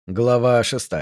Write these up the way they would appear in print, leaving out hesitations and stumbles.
Глава 6.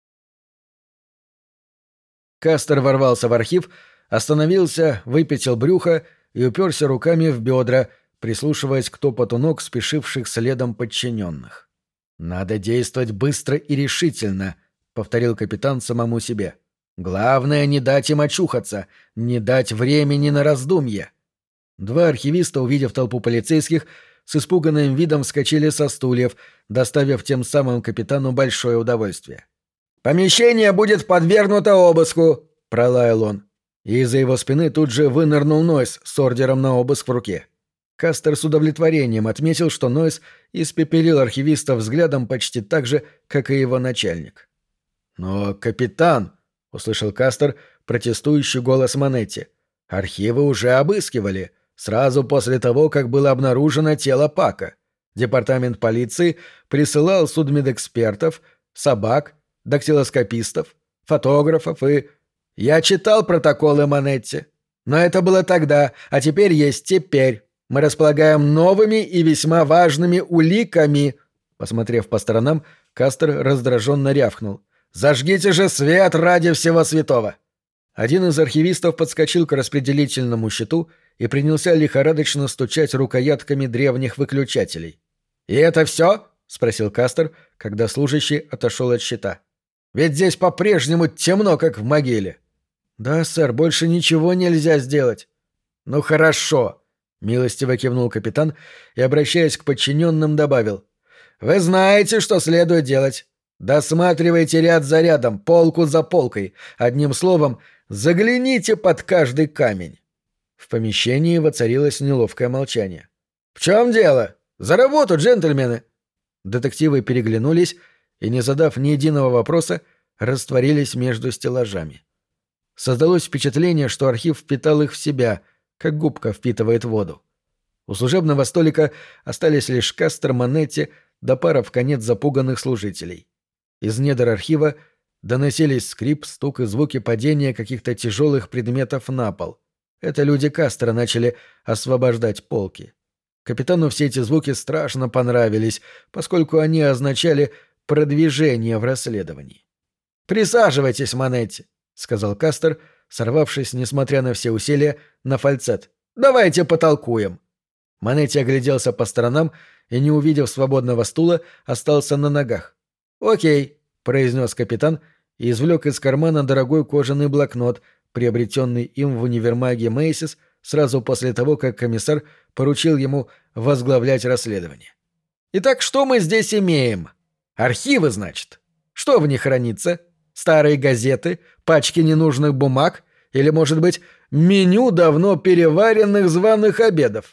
Кастер ворвался в архив, остановился, выпятил брюхо и уперся руками в бедра, прислушиваясь к топоту ног спешивших следом подчиненных. «Надо действовать быстро и решительно», — повторил капитан самому себе. «Главное — не дать им очухаться, не дать времени на раздумье». Два архивиста, увидев толпу полицейских, с испуганным видом вскочили со стульев, доставив тем самым капитану большое удовольствие. «Помещение будет подвергнуто обыску!» — пролаял он. И из-за его спины тут же вынырнул Нойс с ордером на обыск в руке. Кастер с удовлетворением отметил, что Нойс испепелил архивиста взглядом почти так же, как и его начальник. «Но, капитан!» — услышал Кастер протестующий голос Манетти. «Архивы уже обыскивали, сразу после того, как было обнаружено тело Пака. Департамент полиции присылал судмедэкспертов, собак, дактилоскопистов, фотографов и... Я читал протоколы Манетти. Но это было тогда, а теперь есть теперь. Мы располагаем новыми и весьма важными уликами». Посмотрев по сторонам, Кастер раздраженно рявкнул. «Зажгите же свет ради всего святого!» Один из архивистов подскочил к распределительному щиту и принялся лихорадочно стучать рукоятками древних выключателей. «И это все?» — спросил Кастер, когда служащий отошел от щита. «Ведь здесь по-прежнему темно, как в могиле». «Да, сэр, больше ничего нельзя сделать». «Ну хорошо», — милостиво кивнул капитан и, обращаясь к подчиненным, добавил. «Вы знаете, что следует делать. Досматривайте ряд за рядом, полку за полкой. Одним словом, загляните под каждый камень». В помещении воцарилось неловкое молчание. «В чем дело? За работу, джентльмены!» Детективы переглянулись и, не задав ни единого вопроса, растворились между стеллажами. Создалось впечатление, что архив впитал их в себя, как губка впитывает воду. У служебного столика остались лишь Кастер, Манетти да пара вконец запуганных служителей. Из недр архива доносились скрип, стук и звуки падения каких-то тяжелых предметов на пол. Это люди Кастера начали освобождать полки. Капитану все эти звуки страшно понравились, поскольку они означали продвижение в расследовании. «Присаживайтесь, Манетти», — сказал Кастер, сорвавшись, несмотря на все усилия, на фальцет. «Давайте потолкуем». Манетти огляделся по сторонам и, не увидев свободного стула, остался на ногах. «Окей», — произнес капитан и извлек из кармана дорогой кожаный блокнот, приобретенный им в универмаге Мэйсис сразу после того, как комиссар поручил ему возглавлять расследование. «Итак, что мы здесь имеем? Архивы, значит. Что в них хранится? Старые газеты, пачки ненужных бумаг или, может быть, меню давно переваренных званых обедов?»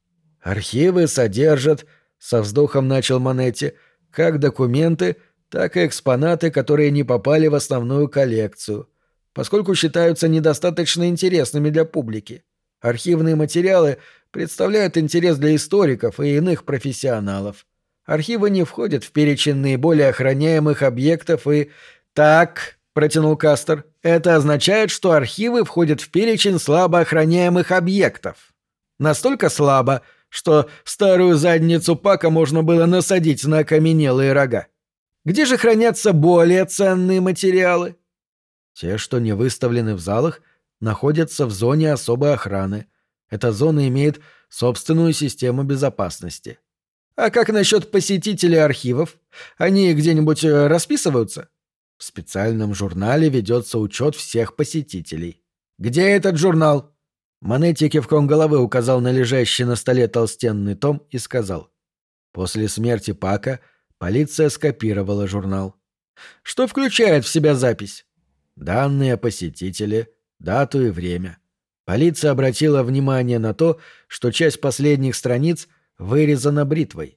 «Архивы содержат», — со вздохом начал Манетти, — «как документы, так и экспонаты, которые не попали в основную коллекцию, поскольку считаются недостаточно интересными для публики. Архивные материалы представляют интерес для историков и иных профессионалов. Архивы не входят в перечень наиболее охраняемых объектов и... «Так», — протянул Кастер, — «это означает, что архивы входят в перечень слабо охраняемых объектов. Настолько слабо, что старую задницу Пака можно было насадить на окаменелые рога. Где же хранятся более ценные материалы?» «Те, что не выставлены в залах, находятся в зоне особой охраны. Эта зона имеет собственную систему безопасности». «А как насчет посетителей архивов? Они где-нибудь расписываются?» «В специальном журнале ведется учет всех посетителей». «Где этот журнал?» Манетти кивком головы указал на лежащий на столе толстенный том и сказал. «После смерти Пака полиция скопировала журнал». «Что включает в себя запись?» «Данные о посетителе, дату и время». Полиция обратила внимание на то, что часть последних страниц вырезана бритвой.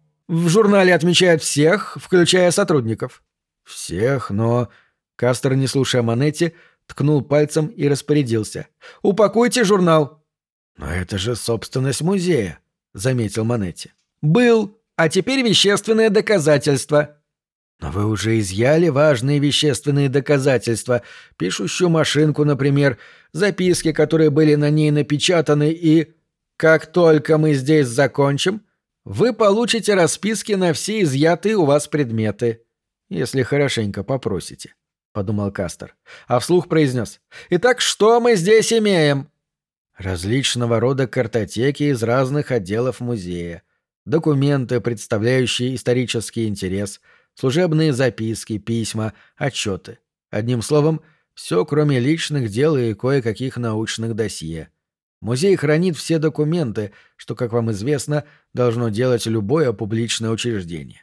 «В журнале отмечают всех, включая сотрудников». «Всех, но...» Кастер, не слушая Манетти, ткнул пальцем и распорядился. «Упакуйте журнал». «Но это же собственность музея», — заметил Манетти. «Был, а теперь вещественное доказательство». «Но вы уже изъяли важные вещественные доказательства, пишущую машинку, например, записки, которые были на ней напечатаны, и... Как только мы здесь закончим, вы получите расписки на все изъятые у вас предметы. «Если хорошенько попросите», — подумал Кастер, а вслух произнес. «Итак, что мы здесь имеем?» Различного рода картотеки из разных отделов музея, документы, представляющие исторический интерес, служебные записки, письма, отчеты. Одним словом, все, кроме личных дел и кое-каких научных досье. Музей хранит все документы, что, как вам известно, должно делать любое публичное учреждение.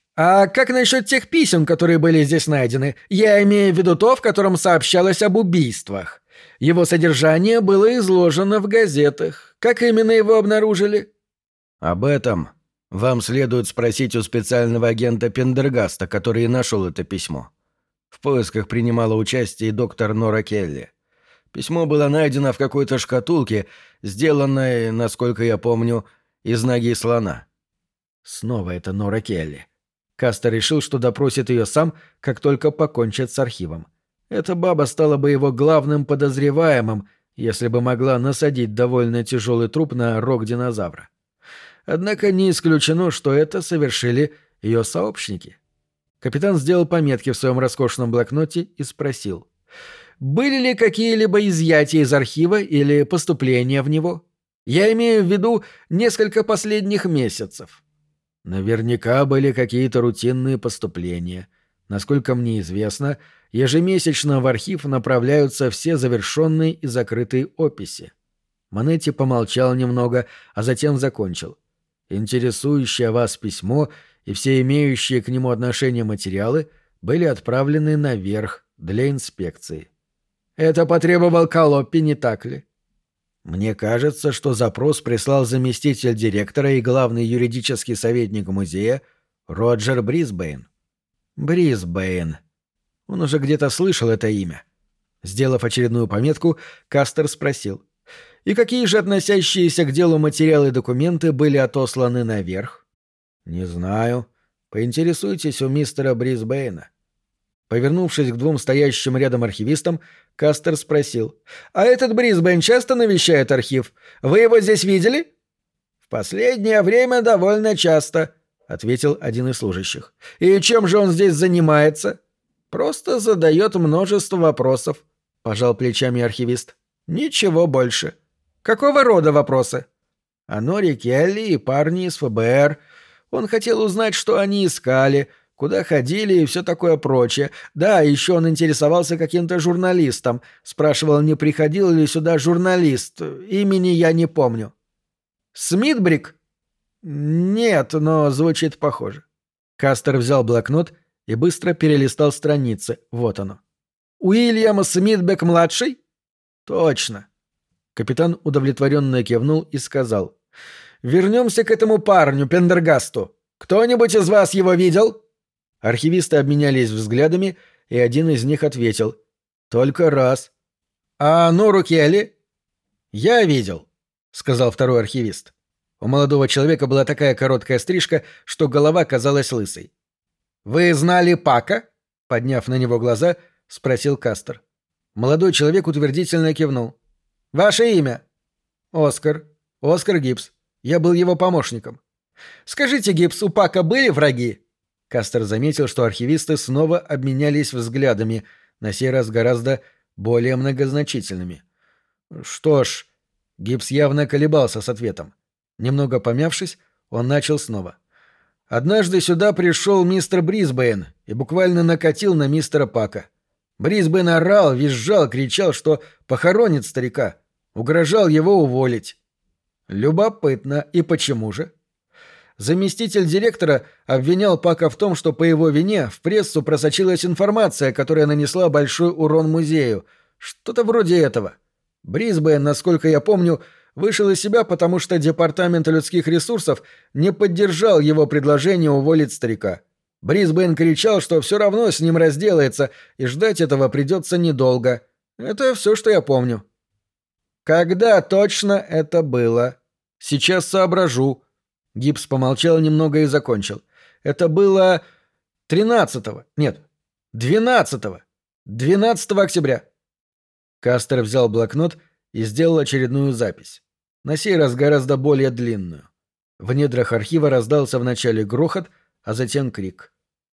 «А как насчет тех писем, которые были здесь найдены? Я имею в виду то, в котором сообщалось об убийствах. Его содержание было изложено в газетах. Как именно его обнаружили?» «Об этом вам следует спросить у специального агента Пендергаста, который и нашел это письмо. В поисках принимала участие и доктор Нора Келли. Письмо было найдено в какой-то шкатулке, сделанной, насколько я помню, из ноги слона». Снова это Нора Келли. Кастер решил, что допросит ее сам, как только покончит с архивом. Эта баба стала бы его главным подозреваемым, если бы могла насадить довольно тяжелый труп на рог динозавра. Однако не исключено, что это совершили ее сообщники. Капитан сделал пометки в своем роскошном блокноте и спросил: «Были ли какие-либо изъятия из архива или поступления в него? Я имею в виду несколько последних месяцев». Наверняка были какие-то рутинные поступления. Насколько мне известно, ежемесячно в архив направляются все завершенные и закрытые описи. Монетти помолчал немного, а затем закончил. Интересующее вас письмо и все имеющие к нему отношение материалы были отправлены наверх для инспекции. Это потребовал Колоппи, не так ли? Мне кажется, что запрос прислал заместитель директора и главный юридический советник музея Роджер Брисбейн. Брисбейн. Он уже где-то слышал это имя. Сделав очередную пометку, Кастер спросил: «И какие же относящиеся к делу материалы и документы были отосланы наверх?» «Не знаю. Поинтересуйтесь у мистера Брисбейна». Повернувшись к двум стоящим рядом архивистам, Кастер спросил: «А этот Брисбейн часто навещает архив? Вы его здесь видели?» «В последнее время довольно часто», — ответил один из служащих. «И чем же он здесь занимается?» «Просто задает множество вопросов», — пожал плечами архивист. «Ничего больше». «Какого рода вопросы?» «О Норе Келли и парни из ФБР. Он хотел узнать, что они искали, куда ходили и все такое прочее. Да, еще он интересовался каким-то журналистом. Спрашивал, не приходил ли сюда журналист. Имени я не помню». «Смитбрик?» «Нет, но звучит похоже». Кастер взял блокнот и быстро перелистал страницы. Вот оно. «Уильям Смитбек-младший?» «Точно». Капитан удовлетворенно кивнул и сказал: «Вернемся к этому парню, Пендергасту. Кто-нибудь из вас его видел?» Архивисты обменялись взглядами, и один из них ответил: «Только раз». «А Нору Келли?» «Я видел», — сказал второй архивист. У молодого человека была такая короткая стрижка, что голова казалась лысой. «Вы знали Пака?» — подняв на него глаза, спросил Кастер. Молодой человек утвердительно кивнул. «Ваше имя?» «Оскар. Оскар Гибс. Я был его помощником». «Скажите, Гибс, у Пака были враги?» Кастер заметил, что архивисты снова обменялись взглядами, на сей раз гораздо более многозначительными. «Что ж...» Гибс явно колебался с ответом. Немного помявшись, он начал снова. «Однажды сюда пришел мистер Брисбейн и буквально накатил на мистера Пака. Брисбейн орал, визжал, кричал, что похоронит старика, угрожал его уволить». «Любопытно. И почему же?» Заместитель директора обвинял Пака в том, что по его вине в прессу просочилась информация, которая нанесла большой урон музею. Что-то вроде этого. Брисбейн, насколько я помню, вышел из себя, потому что Департамент людских ресурсов не поддержал его предложение уволить старика. Брисбейн кричал, что все равно с ним разделается, и ждать этого придется недолго. Это все, что я помню. Когда точно это было? Сейчас соображу. Гибс помолчал немного и закончил. Это было 13-го. Нет, 12-го. 12 октября. Кастер взял блокнот и сделал очередную запись. На сей раз гораздо более длинную. В недрах архива раздался вначале грохот, а затем крик.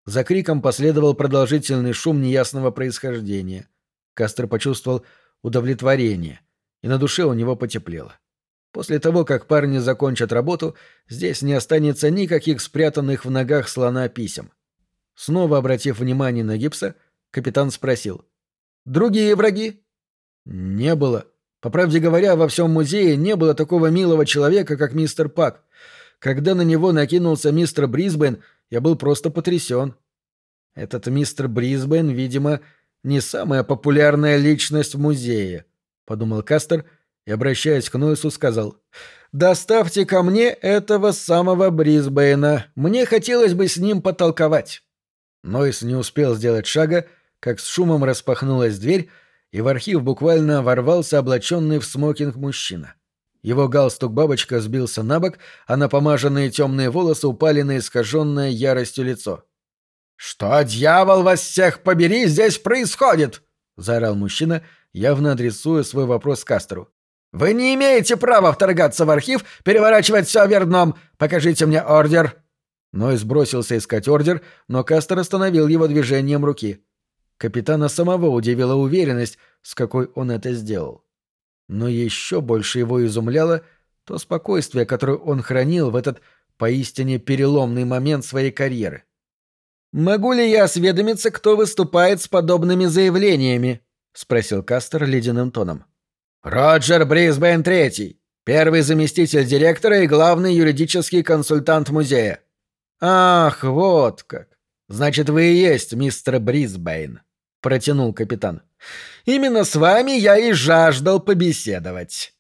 За криком последовал продолжительный шум неясного происхождения. Кастер почувствовал удовлетворение, и на душе у него потеплело. После того, как парни закончат работу, здесь не останется никаких спрятанных в ногах слона писем. Снова обратив внимание на Гибса, капитан спросил: «Другие враги?» «Не было. По правде говоря, во всем музее не было такого милого человека, как мистер Пак. Когда на него накинулся мистер Брисбен, я был просто потрясен. Этот мистер Брисбен, видимо, не самая популярная личность в музее», — подумал Кастер и, обращаясь к Нойсу, сказал: «Доставьте ко мне этого самого Брисбена. Мне хотелось бы с ним потолковать». Нойс не успел сделать шага, как с шумом распахнулась дверь, и в архив буквально ворвался облаченный в смокинг мужчина. Его галстук-бабочка сбился на бок, а напомаженные темные волосы упали на искаженное яростью лицо. «Что, дьявол, вас всех побери, здесь происходит?» — заорал мужчина, явно адресуя свой вопрос Кастеру. «Вы не имеете права вторгаться в архив, переворачивать все вверх дном. Покажите мне ордер». Нойс бросился искать ордер, но Кастер остановил его движением руки. Капитана самого удивила уверенность, с какой он это сделал. Но еще больше его изумляло то спокойствие, которое он хранил в этот поистине переломный момент своей карьеры. «Могу ли я осведомиться, кто выступает с подобными заявлениями?» — спросил Кастер ледяным тоном. «Роджер Брисбен III, первый заместитель директора и главный юридический консультант музея». «Ах, вот как! Значит, вы и есть мистер Брисбейн», — протянул капитан. «Именно с вами я и жаждал побеседовать».